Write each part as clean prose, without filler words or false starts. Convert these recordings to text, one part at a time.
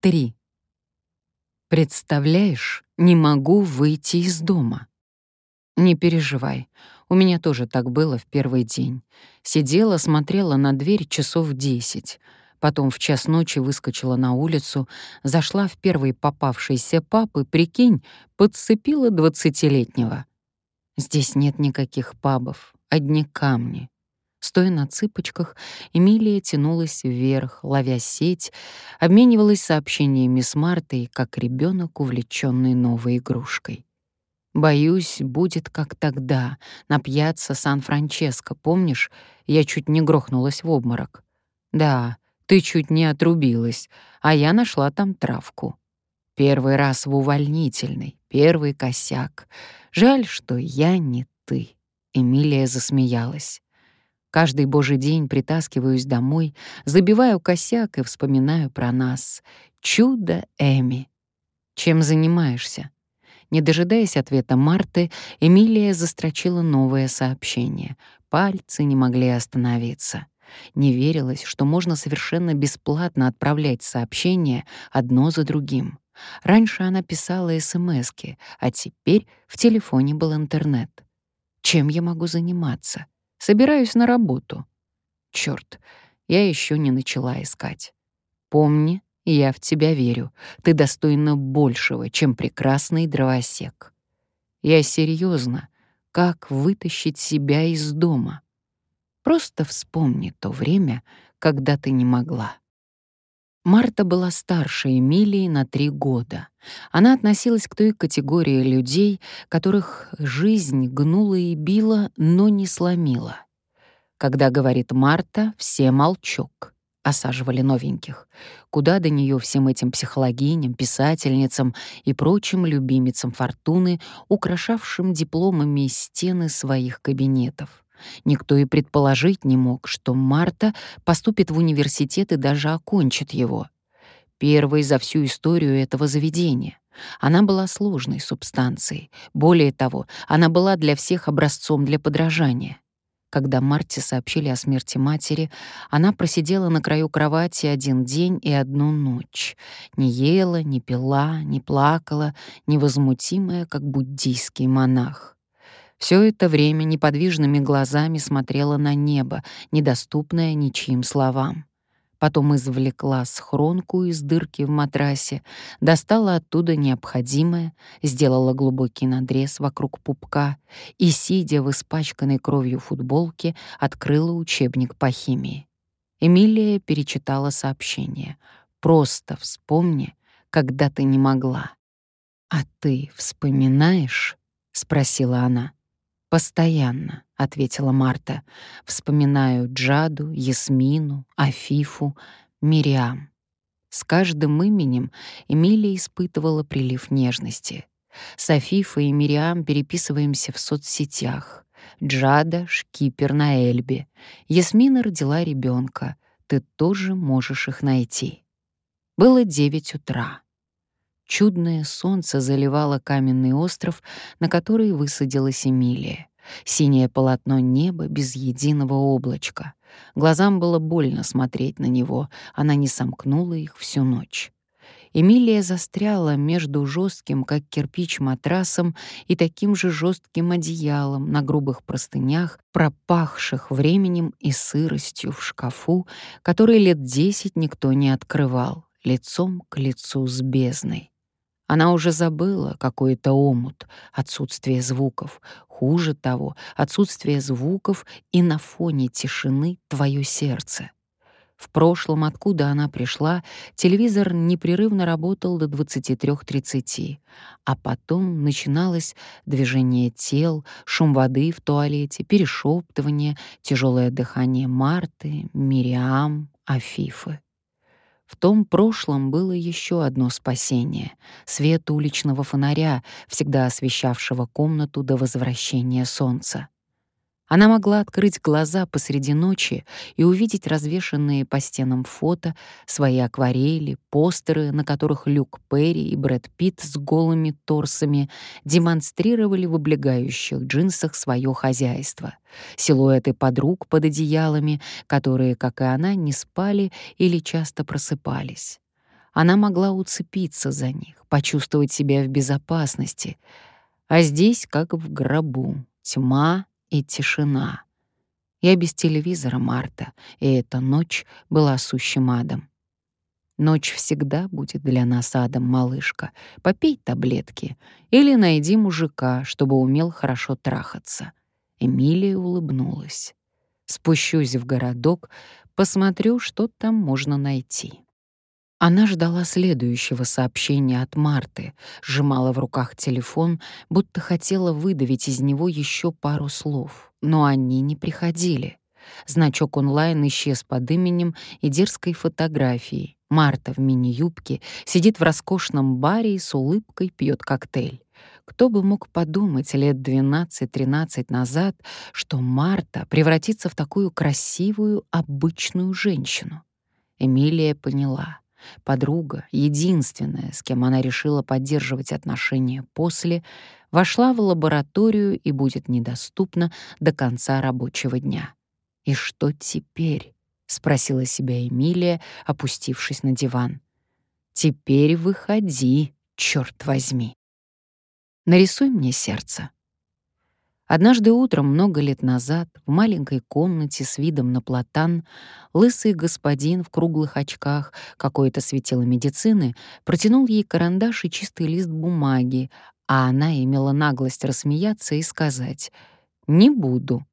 3. Представляешь, не могу выйти из дома. Не переживай, у меня тоже так было в первый день. Сидела, смотрела на дверь часов 10. Потом в час ночи выскочила на улицу, зашла в первый попавшийся паб и, прикинь, подцепила 20-летнего. Здесь нет никаких пабов, одни камни. Стоя на цыпочках, Эмилия тянулась вверх, ловя сеть, обменивалась сообщениями с Мартой, как ребенок, увлеченный новой игрушкой. «Боюсь, будет как тогда, на пьяцца Сан-Франческо, помнишь? Я чуть не грохнулась в обморок. Да, ты чуть не отрубилась, а я нашла там травку. Первый раз в увольнительной, первый косяк. Жаль, что я не ты». Эмилия засмеялась. Каждый божий день притаскиваюсь домой, забиваю косяк и вспоминаю про нас. Чудо Эми. Чем занимаешься? Не дожидаясь ответа Марты, Эмилия застрочила новое сообщение. Пальцы не могли остановиться. Не верилось, что можно совершенно бесплатно отправлять сообщения одно за другим. Раньше она писала смски, а теперь в телефоне был интернет. Чем я могу заниматься? Собираюсь на работу. Чёрт, я ещё не начала искать. Помни, я в тебя верю. Ты достойна большего, чем прекрасный дровосек. Я серьёзно. Как вытащить себя из дома? Просто вспомни то время, когда ты не могла. Марта была старше Эмилии на 3 года. Она относилась к той категории людей, которых жизнь гнула и била, но не сломила. Когда говорит Марта, все молчок. Осаживали новеньких. Куда до нее всем этим психологиням, писательницам и прочим любимицам фортуны, украшавшим дипломами стены своих кабинетов. Никто и предположить не мог, что Марта поступит в университет и даже окончит его. Первой за всю историю этого заведения. Она была сложной субстанцией. Более того, она была для всех образцом для подражания. Когда Марте сообщили о смерти матери, она просидела на краю кровати 1 день и 1 ночь. Не ела, не пила, не плакала, невозмутимая, как буддийский монах. Все это время неподвижными глазами смотрела на небо, недоступное ничьим словам. Потом извлекла схронку из дырки в матрасе, достала оттуда необходимое, сделала глубокий надрез вокруг пупка и, сидя в испачканной кровью футболке, открыла учебник по химии. Эмилия перечитала сообщение. «Просто вспомни, когда ты не могла». «А ты вспоминаешь?» — спросила она. «Постоянно», — ответила Марта. «Вспоминаю Джаду, Ясмину, Афифу, Мириам». С каждым именем Эмилия испытывала прилив нежности. С Афифой и Мириам переписываемся в соцсетях. Джада — шкипер на Эльбе. Ясмина родила ребенка. Ты тоже можешь их найти. Было 9 утра. Чудное солнце заливало каменный остров, на который высадилась Эмилия. Синее полотно неба без единого облачка. Глазам было больно смотреть на него, она не сомкнула их всю ночь. Эмилия застряла между жестким, как кирпич, матрасом и таким же жестким одеялом на грубых простынях, пропахших временем и сыростью в шкафу, который лет 10 никто не открывал, лицом к лицу с бездной. Она уже забыла какой-то омут, отсутствие звуков. Хуже того, отсутствие звуков и на фоне тишины твое сердце. В прошлом, откуда она пришла, телевизор непрерывно работал до 23:30, а потом начиналось движение тел, шум воды в туалете, перешептывание, тяжелое дыхание Марты, Мириам, Афифы. В том прошлом было еще одно спасение — свет уличного фонаря, всегда освещавшего комнату до возвращения солнца. Она могла открыть глаза посреди ночи и увидеть развешанные по стенам фото, свои акварели, постеры, на которых Люк Перри и Брэд Питт с голыми торсами демонстрировали в облегающих джинсах свое хозяйство, силуэты подруг под одеялами, которые, как и она, не спали или часто просыпались. Она могла уцепиться за них, почувствовать себя в безопасности. А здесь, как в гробу, тьма и тишина. Я без телевизора, Марта, и эта ночь была сущим адом. Ночь всегда будет для нас адом, малышка. Попей таблетки или найди мужика, чтобы умел хорошо трахаться. Эмилия улыбнулась. Спущусь в городок, посмотрю, что там можно найти. Она ждала следующего сообщения от Марты, сжимала в руках телефон, будто хотела выдавить из него еще пару слов, но они не приходили. Значок онлайн исчез под именем и дерзкой фотографией. Марта в мини-юбке сидит в роскошном баре и с улыбкой пьет коктейль. Кто бы мог подумать лет 12-13 назад, что Марта превратится в такую красивую, обычную женщину? Эмилия поняла. Подруга, единственная, с кем она решила поддерживать отношения после, вошла в лабораторию и будет недоступна до конца рабочего дня. «И что теперь?» — спросила себя Эмилия, опустившись на диван. «Теперь выходи, черт возьми. Нарисуй мне сердце». Однажды утром, много лет назад, в маленькой комнате с видом на платан, лысый господин в круглых очках, какое-то светило медицины, протянул ей карандаш и чистый лист бумаги, а она имела наглость рассмеяться и сказать: «Не буду».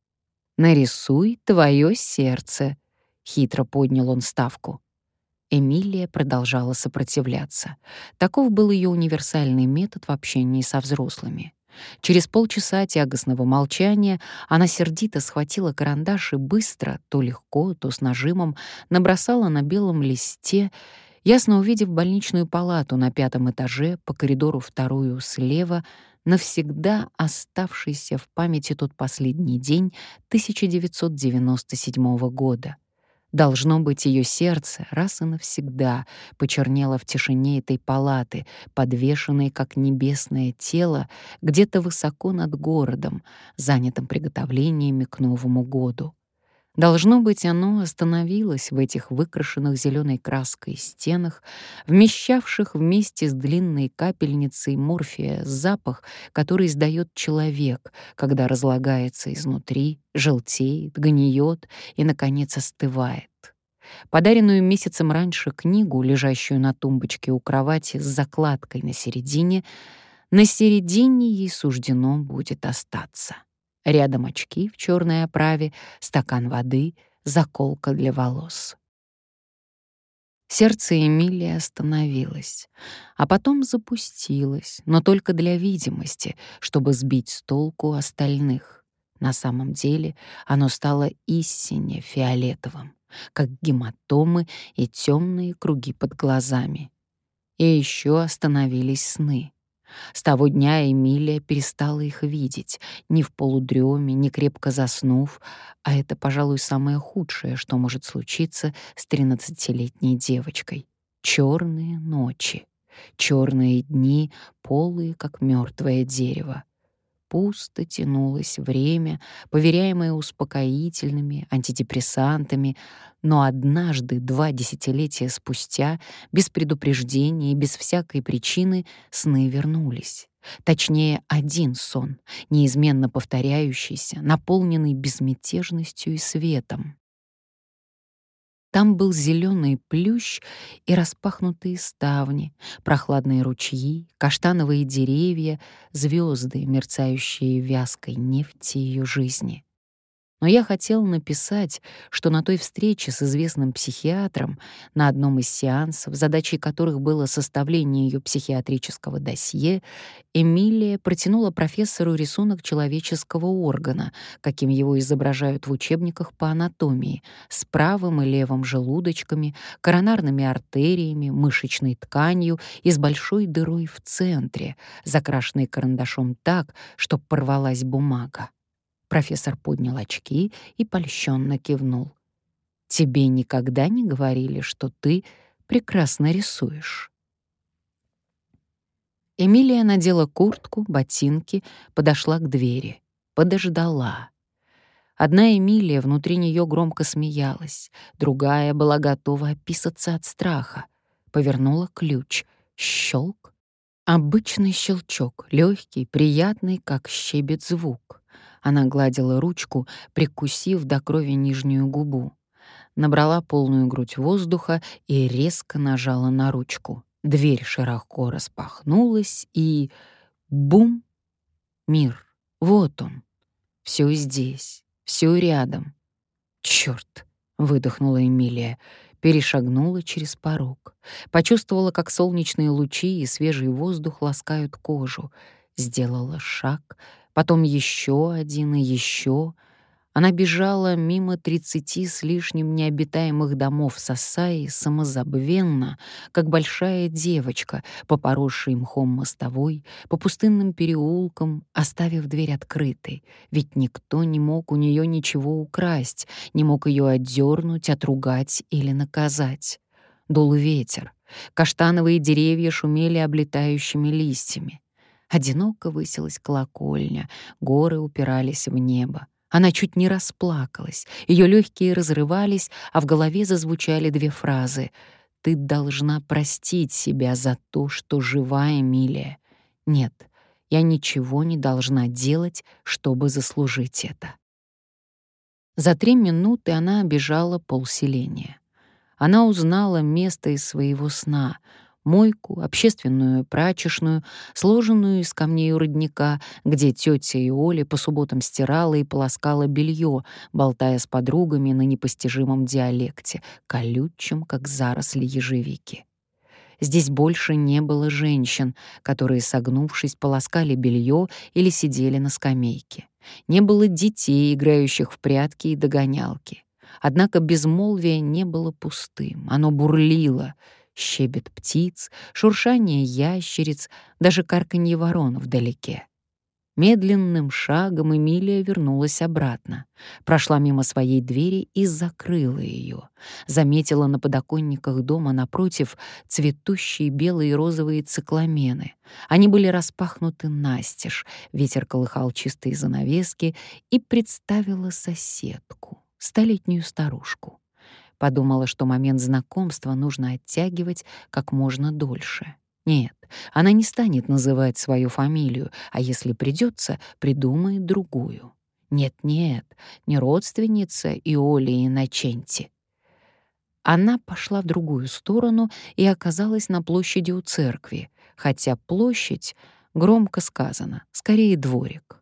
«Нарисуй твое сердце», — хитро поднял он ставку. Эмилия продолжала сопротивляться. Таков был ее универсальный метод в общении со взрослыми. Через полчаса тягостного молчания она сердито схватила карандаш и быстро, то легко, то с нажимом, набросала на белом листе, ясно увидев больничную палату на 5-м этаже, по коридору вторую слева, навсегда оставшийся в памяти тот последний день 1997 года. Должно быть, ее сердце раз и навсегда почернело в тишине этой палаты, подвешенной, как небесное тело, где-то высоко над городом, занятым приготовлениями к Новому году. Должно быть, оно остановилось в этих выкрашенных зеленой краской стенах, вмещавших вместе с длинной капельницей морфия запах, который издает человек, когда разлагается изнутри, желтеет, гниет и, наконец, остывает. Подаренную месяцем раньше книгу, лежащую на тумбочке у кровати с закладкой на середине ей суждено будет остаться. Рядом очки в черной оправе, стакан воды, заколка для волос. Сердце Эмилии остановилось, а потом запустилось, но только для видимости, чтобы сбить с толку остальных. На самом деле оно стало истинно фиолетовым, как гематомы и темные круги под глазами. И еще остановились сны. С того дня Эмилия перестала их видеть, ни в полудреме, ни крепко заснув, а это, пожалуй, самое худшее, что может случиться с 13-летней девочкой. Черные ночи, черные дни, полые, как мертвое дерево. Пусто тянулось время, поверяемое успокоительными, антидепрессантами, но однажды, 2 десятилетия спустя, без предупреждения и без всякой причины, сны вернулись. Точнее, один сон, неизменно повторяющийся, наполненный безмятежностью и светом. Там был зеленый плющ и распахнутые ставни, прохладные ручьи, каштановые деревья, звезды, мерцающие вязкой нефти ее жизни. Но я хотел написать, что на той встрече с известным психиатром, на одном из сеансов, задачей которых было составление ее психиатрического досье, Эмилия протянула профессору рисунок человеческого органа, каким его изображают в учебниках по анатомии, с правым и левым желудочками, коронарными артериями, мышечной тканью и с большой дырой в центре, закрашенной карандашом так, что порвалась бумага. Профессор поднял очки и польщенно кивнул. «Тебе никогда не говорили, что ты прекрасно рисуешь?» Эмилия надела куртку, ботинки, подошла к двери. Подождала. Одна Эмилия внутри нее громко смеялась, другая была готова описаться от страха. повернула ключ. Щелк. Обычный щелчок, легкий, приятный, как щебет звук. Она гладила ручку, прикусив до крови нижнюю губу. Набрала полную грудь воздуха и резко нажала на ручку. Дверь широко распахнулась и... Бум! Мир. Вот он. Все здесь, все рядом. «Чёрт!» — выдохнула Эмилия, перешагнула через порог. Почувствовала, как солнечные лучи и свежий воздух ласкают кожу. Сделала шаг, потом еще один и еще. Она бежала мимо 30 с лишним необитаемых домов Сасаи самозабвенно, как большая девочка, по поросшей мхом мостовой, по пустынным переулкам, оставив дверь открытой, ведь никто не мог у нее ничего украсть, не мог ее отдернуть, отругать или наказать. Дул ветер, каштановые деревья шумели облетающими листьями. Одиноко высилась колокольня, горы упирались в небо. Она чуть не расплакалась, ее легкие разрывались, а в голове зазвучали две фразы: «Ты должна простить себя за то, что жива, Эмилия. Нет, я ничего не должна делать, чтобы заслужить это». За 3 минуты она обежала полселения. Она узнала место из своего сна — мойку, общественную прачечную, сложенную из камней у родника, где тетя Оля по субботам стирала и полоскала белье, болтая с подругами на непостижимом диалекте, колючем, как заросли ежевики. Здесь больше не было женщин, которые, согнувшись, полоскали белье или сидели на скамейке. Не было детей, играющих в прятки и догонялки. Однако безмолвие не было пустым, оно бурлило. Щебет птиц, шуршание ящериц, даже карканье ворон вдалеке. Медленным шагом Эмилия вернулась обратно, прошла мимо своей двери и закрыла ее. Заметила на подоконниках дома напротив цветущие белые и розовые цикламены. Они были распахнуты настежь, ветер колыхал чистые занавески, и представила соседку, столетнюю старушку. Подумала, что момент знакомства нужно оттягивать как можно дольше. Нет, она не станет называть свою фамилию, а если придется, придумает другую. Нет-нет, не родственница Иоли Инноченти. Она пошла в другую сторону и оказалась на площади у церкви, хотя площадь, громко сказано, скорее дворик.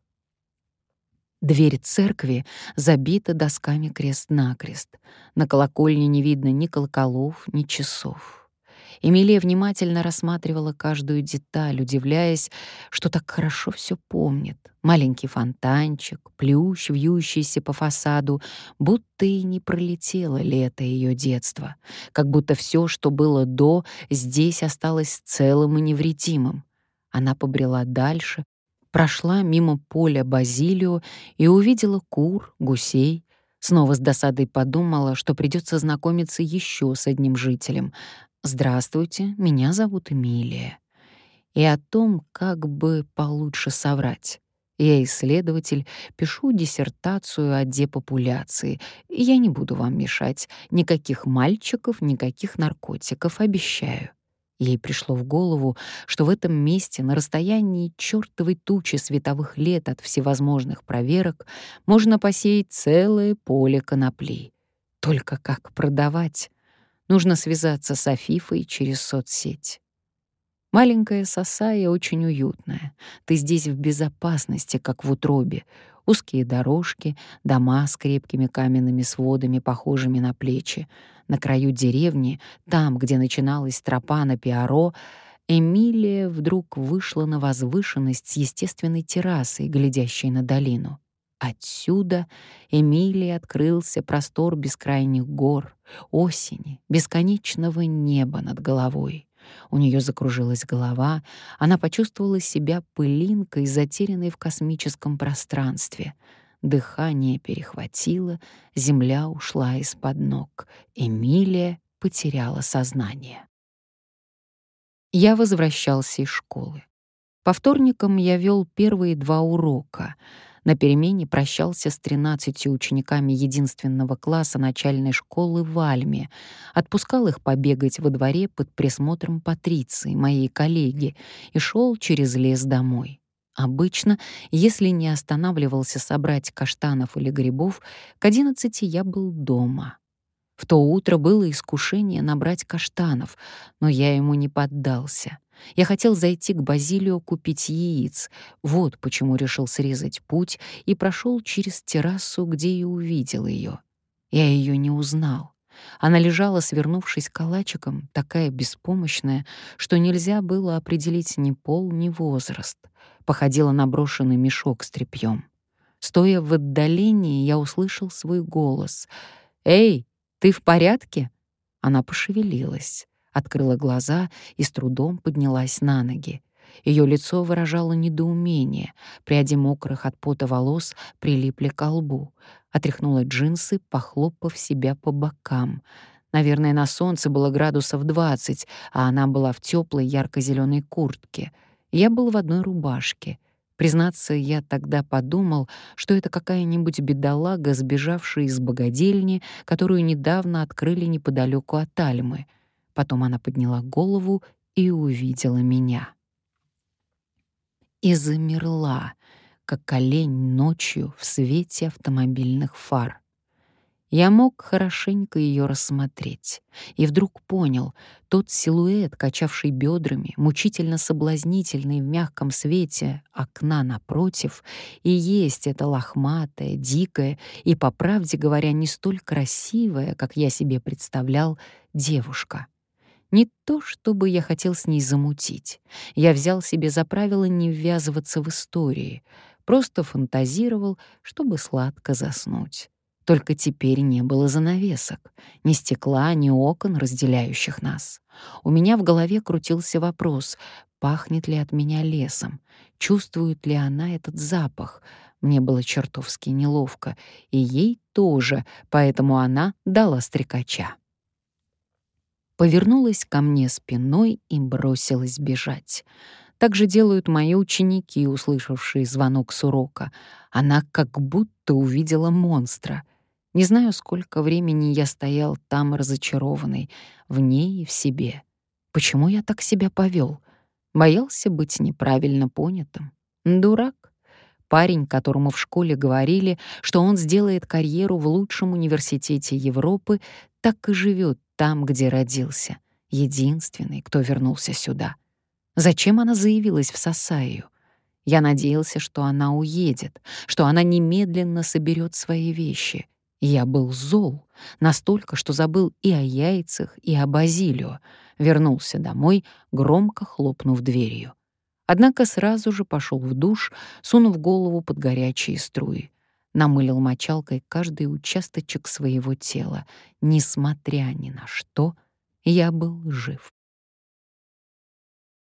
Дверь церкви забита досками крест-накрест. На колокольне не видно ни колоколов, ни часов. Эмилия внимательно рассматривала каждую деталь, удивляясь, что так хорошо все помнит. Маленький фонтанчик, плющ, вьющийся по фасаду, будто и не пролетело лето ее детства, как будто все, что было до, здесь осталось целым и невредимым. Она побрела дальше, прошла мимо поля базилио и увидела кур, гусей. Снова с досадой подумала, что придется знакомиться еще с одним жителем. «Здравствуйте, меня зовут Эмилия». И о том, как бы получше соврать. Я исследователь, пишу диссертацию о депопуляции. Я не буду вам мешать. Никаких мальчиков, никаких наркотиков, обещаю. Ей пришло в голову, что в этом месте, на расстоянии чёртовой тучи световых лет от всевозможных проверок, можно посеять целое поле конопли. Только как продавать? Нужно связаться с Афифой через соцсеть. Маленькая Сасая очень уютная. Ты здесь в безопасности, как в утробе. Узкие дорожки, дома с крепкими каменными сводами, похожими на плечи. На краю деревни, там, где начиналась тропа на Пиаро, Эмилия вдруг вышла на возвышенность с естественной террасой, глядящей на долину. Отсюда Эмилии открылся простор бескрайних гор, осени, бесконечного неба над головой. У нее закружилась голова, она почувствовала себя пылинкой, затерянной в космическом пространстве. Дыхание перехватило, земля ушла из-под ног. Эмилия потеряла сознание. Я возвращался из школы. По вторникам я вел первые 2 урока. На перемене прощался с 13 учениками единственного класса начальной школы в Альме, отпускал их побегать во дворе под присмотром Патриции, моей коллеги, и шел через лес домой. Обычно, если не останавливался собрать каштанов или грибов, к 11 я был дома. В то утро было искушение набрать каштанов, но я ему не поддался. Я хотел зайти к Базилио купить яиц. Вот почему решил срезать путь и прошел через террасу, где и увидел ее. Я ее не узнал. Она лежала, свернувшись калачиком, такая беспомощная, что нельзя было определить ни пол, ни возраст. Походила на брошенный мешок с тряпьем. Стоя в отдалении, я услышал свой голос. «Эй, ты в порядке?» Она пошевелилась, открыла глаза и с трудом поднялась на ноги. Ее лицо выражало недоумение, пряди мокрых от пота волос прилипли к лбу. Отряхнула джинсы, похлопав себя по бокам. Наверное, на солнце было градусов 20, а она была в теплой ярко-зеленой куртке. Я был в одной рубашке. Признаться, я тогда подумал, что это какая-нибудь бедолага, сбежавшая из богадельни, которую недавно открыли неподалеку от Альмы. Потом она подняла голову и увидела меня. И замерла, как олень ночью в свете автомобильных фар. Я мог хорошенько ее рассмотреть и вдруг понял, тот силуэт, качавший бедрами, мучительно соблазнительный в мягком свете окна напротив, и есть эта лохматая, дикая и, по правде говоря, не столь красивая, как я себе представлял, девушка. Не то, чтобы я хотел с ней замутить. Я взял себе за правило не ввязываться в истории, просто фантазировал, чтобы сладко заснуть. Только теперь не было занавесок, ни стекла, ни окон, разделяющих нас. У меня в голове крутился вопрос, пахнет ли от меня лесом, чувствует ли она этот запах. Мне было чертовски неловко, и ей тоже, поэтому она дала стрекача. Повернулась ко мне спиной и бросилась бежать. Так же делают мои ученики, услышавшие звонок с урока. Она как будто увидела монстра. Не знаю, сколько времени я стоял там разочарованный, в ней и в себе. Почему я так себя повел? Боялся быть неправильно понятым. Дурак. Парень, которому в школе говорили, что он сделает карьеру в лучшем университете Европы, так и живет там, где родился. Единственный, кто вернулся сюда. Зачем она заявилась в Сасаию? Я надеялся, что она уедет, что она немедленно соберет свои вещи. Я был зол, настолько, что забыл и о яйцах, и о Базилио. Вернулся домой, громко хлопнув дверью. Однако сразу же пошел в душ, сунув голову под горячие струи. Намылил мочалкой каждый участочек своего тела. Несмотря ни на что, я был жив.